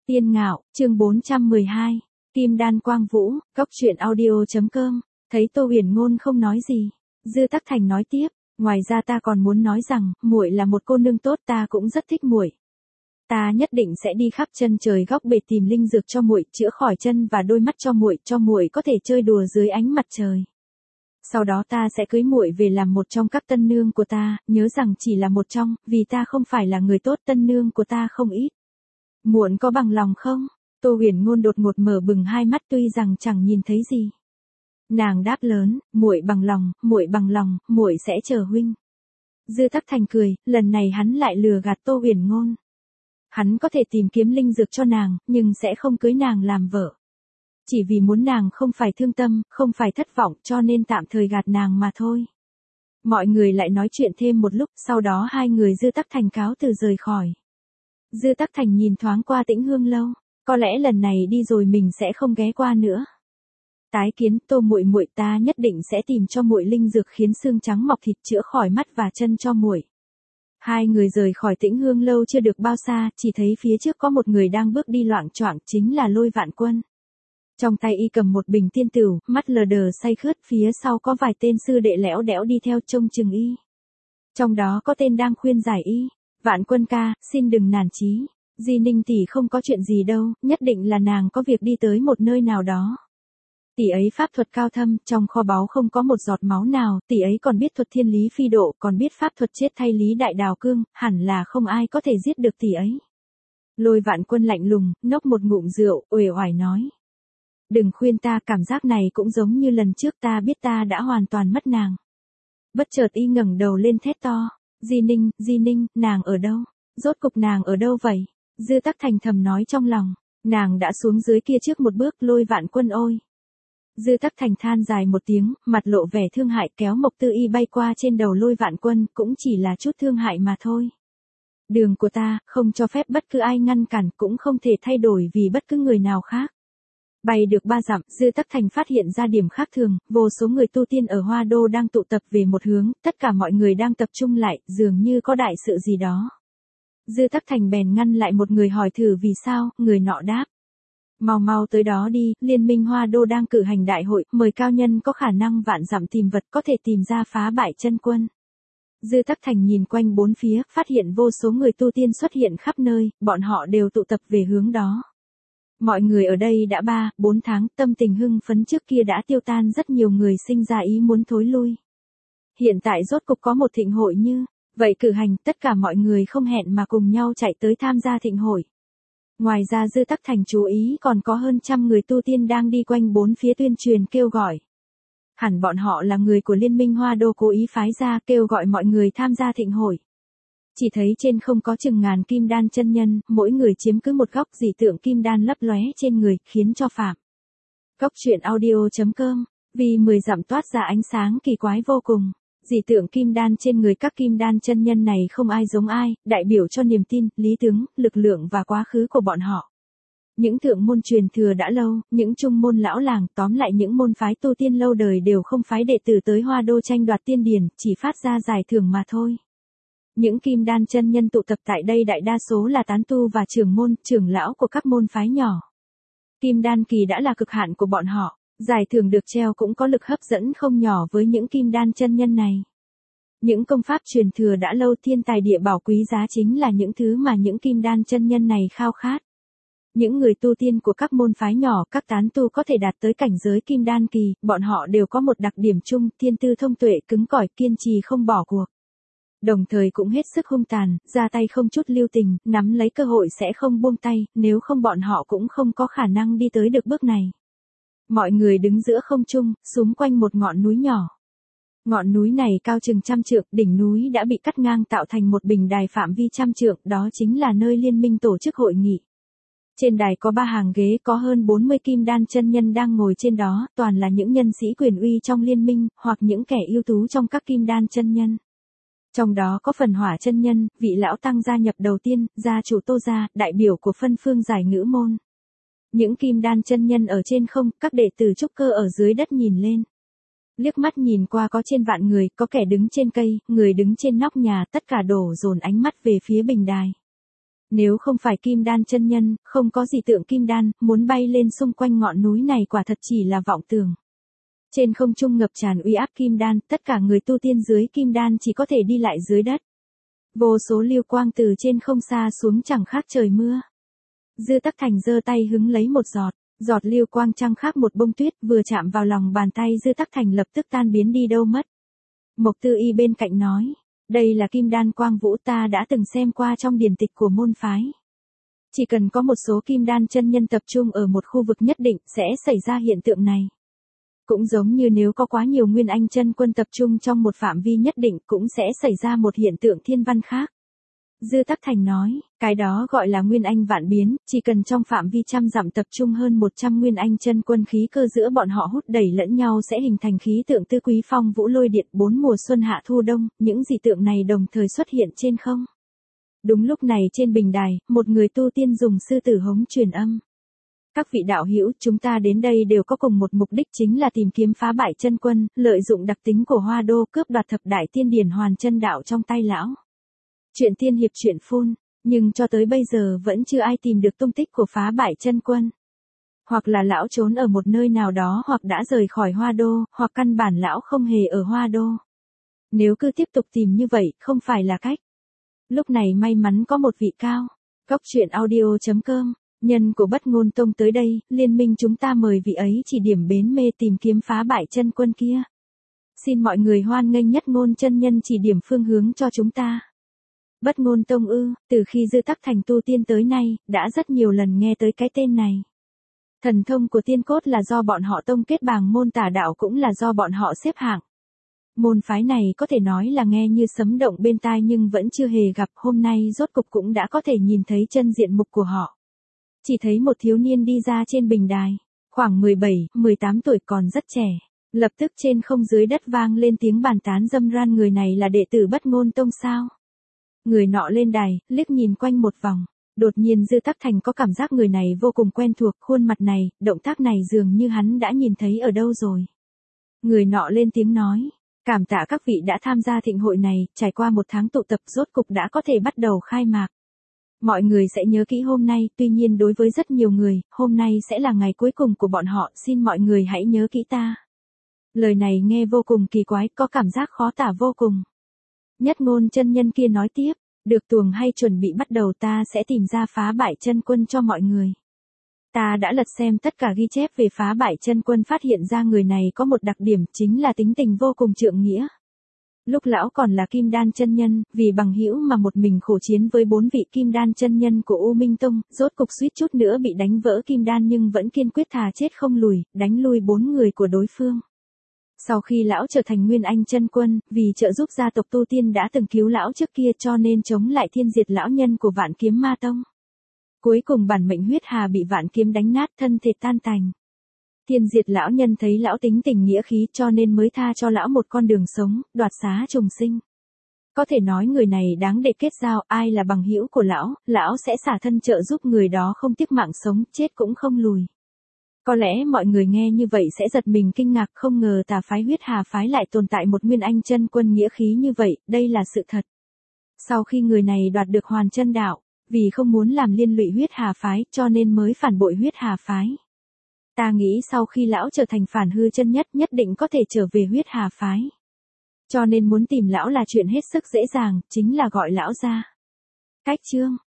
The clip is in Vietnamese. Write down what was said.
Tiên Ngạo, chương 412. Kim Đan Quang Vũ, Cốc truyện audio.com. Thấy Tô Huyền Ngôn không nói gì, Dư Tắc Thành nói tiếp, ngoài ra ta còn muốn nói rằng, muội là một cô nương tốt, ta cũng rất thích muội. Ta nhất định sẽ đi khắp chân trời góc bể tìm linh dược cho muội, chữa khỏi chân và đôi mắt cho muội có thể chơi đùa dưới ánh mặt trời. Sau đó ta sẽ cưới muội về làm một trong các tân nương của ta, nhớ rằng chỉ là một trong, vì ta không phải là người tốt, tân nương của ta không ít. Muộn có bằng lòng không? Tô Huyền Ngôn đột ngột mở bừng hai mắt tuy rằng chẳng nhìn thấy gì. Nàng đáp lớn, muội bằng lòng, muội sẽ chờ huynh. Dư Tắc Thành cười, lần này hắn lại lừa gạt Tô Huyền Ngôn. Hắn có thể tìm kiếm linh dược cho nàng, nhưng sẽ không cưới nàng làm vợ. Chỉ vì muốn nàng không phải thương tâm, không phải thất vọng, cho nên tạm thời gạt nàng mà thôi. Mọi người lại nói chuyện thêm một lúc, sau đó hai người Dư Tắc Thành cáo từ rời khỏi. Dư Tắc Thành nhìn thoáng qua Tĩnh Hương lâu, có lẽ lần này đi rồi mình sẽ không ghé qua nữa. Tái kiến, Tô muội muội, ta nhất định sẽ tìm cho muội linh dược khiến xương trắng mọc thịt, chữa khỏi mắt và chân cho muội. Hai người rời khỏi Tĩnh Hương lâu chưa được bao xa, chỉ thấy phía trước có một người đang bước đi loạng choạng, chính là Lôi Vạn Quân. Trong tay y cầm một bình tiên tửu, mắt lờ đờ say khướt, phía sau có vài tên sư đệ lẽo đẽo đi theo trông chừng y. Trong đó có tên đang khuyên giải y, Vạn Quân ca, xin đừng nản chí. Di Ninh tỷ không có chuyện gì đâu, nhất định là nàng có việc đi tới một nơi nào đó. Tỷ ấy pháp thuật cao thâm, trong kho báu không có một giọt máu nào, tỷ ấy còn biết thuật thiên lý phi độ, còn biết pháp thuật chết thay lý đại đào cương, hẳn là không ai có thể giết được tỷ ấy. Lôi Vạn Quân lạnh lùng, nốc một ngụm rượu, uể oải nói. Đừng khuyên ta, cảm giác này cũng giống như lần trước, ta biết ta đã hoàn toàn mất nàng. Bất chợt y ngẩng đầu lên thét to. Di Ninh, nàng ở đâu? Rốt cục nàng ở đâu vậy? Dư Tắc Thành thầm nói trong lòng. Nàng đã xuống dưới kia trước một bước, Lôi Vạn Quân ôi. Dư Tắc Thành than dài một tiếng, mặt lộ vẻ thương hại, kéo Mộc Tư Y bay qua trên đầu Lôi Vạn Quân, cũng chỉ là chút thương hại mà thôi. Đường của ta, không cho phép bất cứ ai ngăn cản, cũng không thể thay đổi vì bất cứ người nào khác. Bay được 3 dặm, Dư Tắc Thành phát hiện ra điểm khác thường, vô số người tu tiên ở Hoa Đô đang tụ tập về một hướng, tất cả mọi người đang tập trung lại, dường như có đại sự gì đó. Dư Tắc Thành bèn ngăn lại một người hỏi thử vì sao, người nọ đáp. Mau tới đó đi, Liên minh Hoa Đô đang cử hành đại hội, mời cao nhân có khả năng vạn dặm tìm vật, có thể tìm ra phá bại chân quân. Dư Tắc Thành nhìn quanh bốn phía, phát hiện vô số người tu tiên xuất hiện khắp nơi, bọn họ đều tụ tập về hướng đó. Mọi người ở đây đã 3-4 tháng, tâm tình hưng phấn trước kia đã tiêu tan, rất nhiều người sinh ra ý muốn thối lui. Hiện tại rốt cục có một thịnh hội như vậy cử hành, tất cả mọi người không hẹn mà cùng nhau chạy tới tham gia thịnh hội. Ngoài ra Dư Tắc Thành chú ý còn có hơn trăm người tu tiên đang đi quanh bốn phía tuyên truyền kêu gọi. Hẳn bọn họ là người của Liên minh Hoa Đô cố ý phái ra kêu gọi mọi người tham gia thịnh hội. Chỉ thấy trên không có chừng ngàn kim đan chân nhân, mỗi người chiếm cứ một góc, dị tượng kim đan lấp lóe trên người, khiến cho Phạm. Cốc truyện audio.com, vì 10 dặm toát ra ánh sáng kỳ quái vô cùng. Dị tượng kim đan trên người các kim đan chân nhân này không ai giống ai, đại biểu cho niềm tin, lý tướng, lực lượng và quá khứ của bọn họ. Những thượng môn truyền thừa đã lâu, những trung môn lão làng, tóm lại những môn phái tu tiên lâu đời đều không phái đệ tử tới Hoa Đô tranh đoạt tiên điển, chỉ phát ra giải thưởng mà thôi. Những kim đan chân nhân tụ tập tại đây đại đa số là tán tu và trưởng môn, trưởng lão của các môn phái nhỏ. Kim đan kỳ đã là cực hạn của bọn họ, giải thưởng được treo cũng có lực hấp dẫn không nhỏ với những kim đan chân nhân này. Những công pháp truyền thừa đã lâu, thiên tài địa bảo quý giá chính là những thứ mà những kim đan chân nhân này khao khát. Những người tu tiên của các môn phái nhỏ, các tán tu có thể đạt tới cảnh giới kim đan kỳ, bọn họ đều có một đặc điểm chung, thiên tư thông tuệ, cứng cỏi, kiên trì không bỏ cuộc. Đồng thời cũng hết sức hung tàn, ra tay không chút lưu tình, nắm lấy cơ hội sẽ không buông tay, nếu không bọn họ cũng không có khả năng đi tới được bước này. Mọi người đứng giữa không trung, xung quanh một ngọn núi nhỏ. Ngọn núi này cao chừng 100 trượng, đỉnh núi đã bị cắt ngang tạo thành một bình đài phạm vi 100 trượng, đó chính là nơi liên minh tổ chức hội nghị. Trên đài có 3 hàng ghế, có hơn 40 kim đan chân nhân đang ngồi trên đó, toàn là những nhân sĩ quyền uy trong liên minh, hoặc những kẻ ưu tú trong các kim đan chân nhân. Trong đó có Phần Hỏa chân nhân, vị lão tăng gia nhập đầu tiên, gia chủ Tô gia, đại biểu của phân phương giải ngữ môn. Những kim đan chân nhân ở trên không, các đệ tử trúc cơ ở dưới đất nhìn lên. Liếc mắt nhìn qua có trên vạn người, có kẻ đứng trên cây, người đứng trên nóc nhà, tất cả đổ dồn ánh mắt về phía bình đài. Nếu không phải kim đan chân nhân, không có gì tượng kim đan, muốn bay lên xung quanh ngọn núi này quả thật chỉ là vọng tưởng. Trên không trung ngập tràn uy áp kim đan, tất cả người tu tiên dưới kim đan chỉ có thể đi lại dưới đất. Vô số lưu quang từ trên không xa xuống chẳng khác trời mưa. Dư Tắc Thành giơ tay hứng lấy một giọt, giọt lưu quang chẳng khác một bông tuyết vừa chạm vào lòng bàn tay Dư Tắc Thành lập tức tan biến đi đâu mất. Mộc Tư Y bên cạnh nói, đây là kim đan quang vũ ta đã từng xem qua trong điển tịch của môn phái. Chỉ cần có một số kim đan chân nhân tập trung ở một khu vực nhất định sẽ xảy ra hiện tượng này. Cũng giống như nếu có quá nhiều nguyên anh chân quân tập trung trong một phạm vi nhất định cũng sẽ xảy ra một hiện tượng thiên văn khác. Dư Tắc Thành nói, cái đó gọi là nguyên anh vạn biến, chỉ cần trong phạm vi trăm dặm tập trung hơn 100 nguyên anh chân quân khí cơ giữa bọn họ hút đẩy lẫn nhau sẽ hình thành khí tượng tứ quý phong vũ lôi điện 4 mùa xuân hạ thu đông, những dị tượng này đồng thời xuất hiện trên không. Đúng lúc này trên bình đài, một người tu tiên dùng sư tử hống truyền âm. Các vị đạo hữu, chúng ta đến đây đều có cùng một mục đích chính là tìm kiếm phá bại chân quân, lợi dụng đặc tính của Hoa Đô cướp đoạt thập đại tiên điển hoàn chân đạo trong tay lão. Chuyện tiên hiệp chuyện phun, nhưng cho tới bây giờ vẫn chưa ai tìm được tung tích của phá bại chân quân. Hoặc là lão trốn ở một nơi nào đó hoặc đã rời khỏi Hoa Đô, hoặc căn bản lão không hề ở Hoa Đô. Nếu cứ tiếp tục tìm như vậy, không phải là cách. Lúc này may mắn có một vị cao. Góc chuyện audio.com, nhân của Bất Ngôn Tông tới đây, liên minh chúng ta mời vị ấy chỉ điểm bến mê tìm kiếm phá bại chân quân kia. Xin mọi người hoan nghênh Nhất Ngôn chân nhân chỉ điểm phương hướng cho chúng ta. Bất Ngôn Tông ư, từ khi Dư Tắc Thành tu tiên tới nay, đã rất nhiều lần nghe tới cái tên này. Thần thông của tiên cốt là do bọn họ tông kết bàng môn tà đạo cũng là do bọn họ xếp hạng. Môn phái này có thể nói là nghe như sấm động bên tai nhưng vẫn chưa hề gặp, hôm nay rốt cục cũng đã có thể nhìn thấy chân diện mục của họ. Chỉ thấy một thiếu niên đi ra trên bình đài, khoảng 17, 18 tuổi còn rất trẻ. Lập tức trên không dưới đất vang lên tiếng bàn tán râm ran, người này là đệ tử Bất Ngôn Tông sao? Người nọ lên đài, liếc nhìn quanh một vòng. Đột nhiên Dư Tắc Thành có cảm giác người này vô cùng quen thuộc, khuôn mặt này, động tác này dường như hắn đã nhìn thấy ở đâu rồi. Người nọ lên tiếng nói, cảm tạ các vị đã tham gia thịnh hội này, trải qua một tháng tụ tập rốt cục đã có thể bắt đầu khai mạc. Mọi người sẽ nhớ kỹ hôm nay, tuy nhiên đối với rất nhiều người, hôm nay sẽ là ngày cuối cùng của bọn họ, xin mọi người hãy nhớ kỹ ta. Lời này nghe vô cùng kỳ quái, có cảm giác khó tả vô cùng. Nhất Ngôn chân nhân kia nói tiếp, được tuồng hay chuẩn bị bắt đầu ta sẽ tìm ra phá bại chân quân cho mọi người. Ta đã lật xem tất cả ghi chép về phá bại chân quân, phát hiện ra người này có một đặc điểm chính là tính tình vô cùng trượng nghĩa. Lúc lão còn là kim đan chân nhân, vì bằng hữu mà một mình khổ chiến với 4 vị kim đan chân nhân của U Minh Tông, rốt cục suýt chút nữa bị đánh vỡ kim đan nhưng vẫn kiên quyết thà chết không lùi, đánh lui 4 người của đối phương. Sau khi lão trở thành nguyên anh chân quân, vì trợ giúp gia tộc tu tiên đã từng cứu lão trước kia cho nên chống lại thiên diệt lão nhân của Vạn Kiếm Ma Tông. Cuối cùng bản mệnh huyết hà bị Vạn Kiếm đánh nát, thân thịt tan tành. Thiên diệt lão nhân thấy lão tính tình nghĩa khí cho nên mới tha cho lão một con đường sống, đoạt xá trùng sinh. Có thể nói người này đáng để kết giao, ai là bằng hữu của lão sẽ xả thân trợ giúp người đó không tiếc mạng sống, chết cũng không lùi. Có lẽ mọi người nghe như vậy sẽ giật mình kinh ngạc, không ngờ tà phái huyết hà phái lại tồn tại một nguyên anh chân quân nghĩa khí như vậy, đây là sự thật. Sau khi người này đoạt được hoàn chân đạo, vì không muốn làm liên lụy huyết hà phái cho nên mới phản bội huyết hà phái. Ta nghĩ sau khi lão trở thành phản hư chân nhất định có thể trở về huyết hà phái. Cho nên muốn tìm lão là chuyện hết sức dễ dàng, chính là gọi lão ra. Cách chương